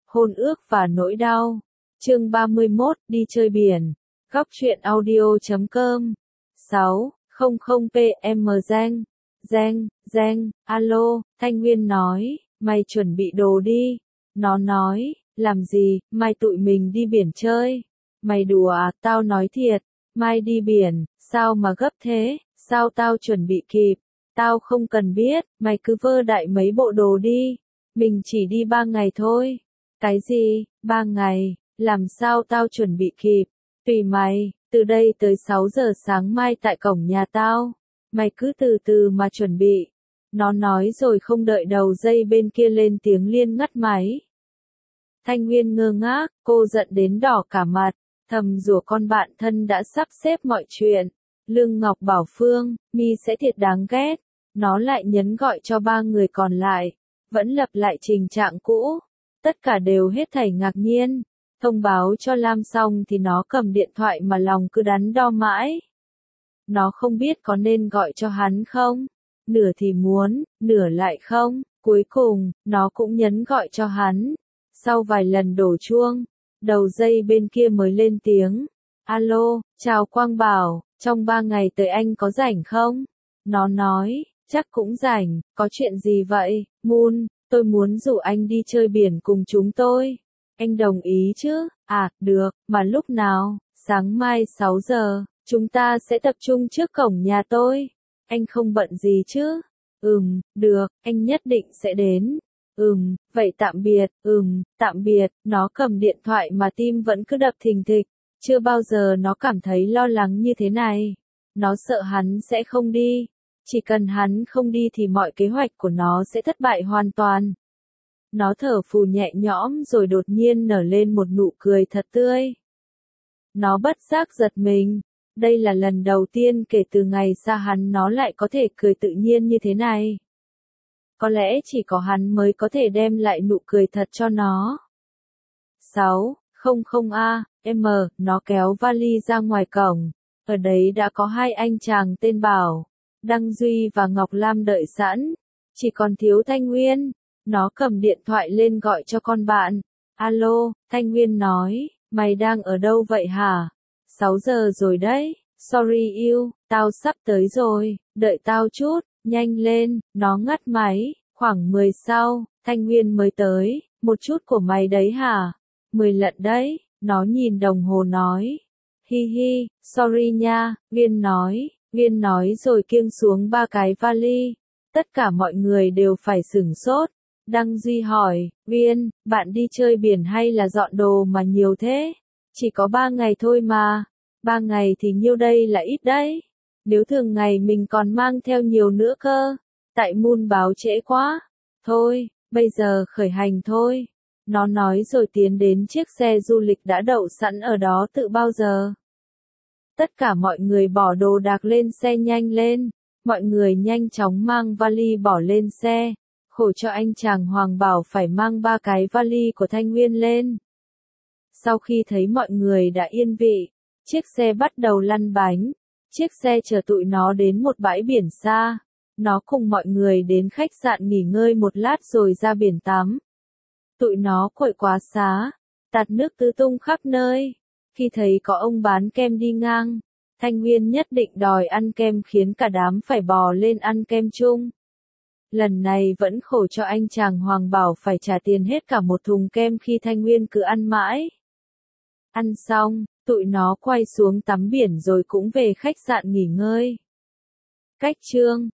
Hôn ước và nỗi đau. Chương 31, đi chơi biển. Góc truyện audio.com. 6. 00PM Giang, alo, Thanh Nguyên nói, mày chuẩn bị đồ đi. Nó nói, làm gì, mai tụi mình đi biển chơi. Mày đùa à, tao nói thiệt, mai đi biển, sao mà gấp thế, sao tao chuẩn bị kịp. Tao không cần biết, mày cứ vơ đại mấy bộ đồ đi. Mình chỉ đi 3 ngày thôi. Cái gì, 3 ngày, làm sao tao chuẩn bị kịp. Tùy mày, từ đây tới 6 giờ sáng mai tại cổng nhà tao. Mày cứ từ từ mà chuẩn bị. Nó nói rồi không đợi đầu dây bên kia lên tiếng liền ngắt máy. Thanh Nguyên ngơ ngác, cô giận đến đỏ cả mặt, thầm rủa con bạn thân đã sắp xếp mọi chuyện. Lương Ngọc bảo Phương, mi sẽ thiệt đáng ghét. Nó lại nhấn gọi cho 3 người còn lại, vẫn lặp lại trình trạng cũ. Tất cả đều hết thảy ngạc nhiên. Thông báo cho Lam xong thì nó cầm điện thoại mà lòng cứ đắn đo mãi. Nó không biết có nên gọi cho hắn không? Nửa thì muốn, nửa lại không. Cuối cùng, nó cũng nhấn gọi cho hắn. Sau vài lần đổ chuông, đầu dây bên kia mới lên tiếng. Alo, chào Quang Bảo, trong 3 ngày tới anh có rảnh không? Nó nói, chắc cũng rảnh, có chuyện gì vậy, Moon, tôi muốn rủ anh đi chơi biển cùng chúng tôi. Anh đồng ý chứ? À, được, mà lúc nào? Sáng mai 6 giờ, chúng ta sẽ tập trung trước cổng nhà tôi. Anh không bận gì chứ? Được, anh nhất định sẽ đến. Vậy tạm biệt, nó cầm điện thoại mà tim vẫn cứ đập thình thịch. Chưa bao giờ nó cảm thấy lo lắng như thế này. Nó sợ hắn sẽ không đi. Chỉ cần hắn không đi thì mọi kế hoạch của nó sẽ thất bại hoàn toàn. Nó thở phù nhẹ nhõm rồi đột nhiên nở lên một nụ cười thật tươi. Nó bất giác giật mình. Đây là lần đầu tiên kể từ ngày xa hắn nó lại có thể cười tự nhiên như thế này. Có lẽ chỉ có hắn mới có thể đem lại nụ cười thật cho nó. 6. 00AM, nó kéo vali ra ngoài cổng. Ở đấy đã có 2 anh chàng tên Bảo, Đăng Duy và Ngọc Lam đợi sẵn. Chỉ còn thiếu Thanh Nguyên. Nó cầm điện thoại lên gọi cho con bạn. Alo, Thanh Nguyên nói, mày đang ở đâu vậy hả? 6 giờ rồi đấy. Sorry yêu, tao sắp tới rồi, đợi tao chút, nhanh lên. Nó ngắt máy. Khoảng 10 sau, Thanh Nguyên mới tới. Một chút của mày đấy hả? 10 lận đấy. Nó nhìn đồng hồ nói. Hi hi, sorry nha, Nguyên nói rồi kiêng xuống 3 cái vali. Tất cả mọi người đều phải sửng sốt. Đăng Duy hỏi, Viên, bạn đi chơi biển hay là dọn đồ mà nhiều thế? Chỉ có 3 ngày thôi mà. 3 ngày thì nhiêu đây là ít đấy. Nếu thường ngày mình còn mang theo nhiều nữa cơ. Tại Moon báo trễ quá. Thôi, bây giờ khởi hành thôi. Nó nói rồi tiến đến chiếc xe du lịch đã đậu sẵn ở đó từ bao giờ. Tất cả mọi người bỏ đồ đạc lên xe nhanh lên. Mọi người nhanh chóng mang vali bỏ lên xe. Khổ cho anh chàng Hoàng Bảo phải mang 3 cái vali của Thanh Nguyên lên. Sau khi thấy mọi người đã yên vị, chiếc xe bắt đầu lăn bánh. Chiếc xe chở tụi nó đến một bãi biển xa. Nó cùng mọi người đến khách sạn nghỉ ngơi một lát rồi ra biển tắm. Tụi nó quậy quá xá, tạt nước tứ tung khắp nơi. Khi thấy có ông bán kem đi ngang, Thanh Nguyên nhất định đòi ăn kem khiến cả đám phải bò lên ăn kem chung. Lần này vẫn khổ cho anh chàng Hoàng Bảo phải trả tiền hết cả một thùng kem khi Thanh Nguyên cứ ăn mãi. Ăn xong, tụi nó quay xuống tắm biển rồi cũng về khách sạn nghỉ ngơi. Cách chương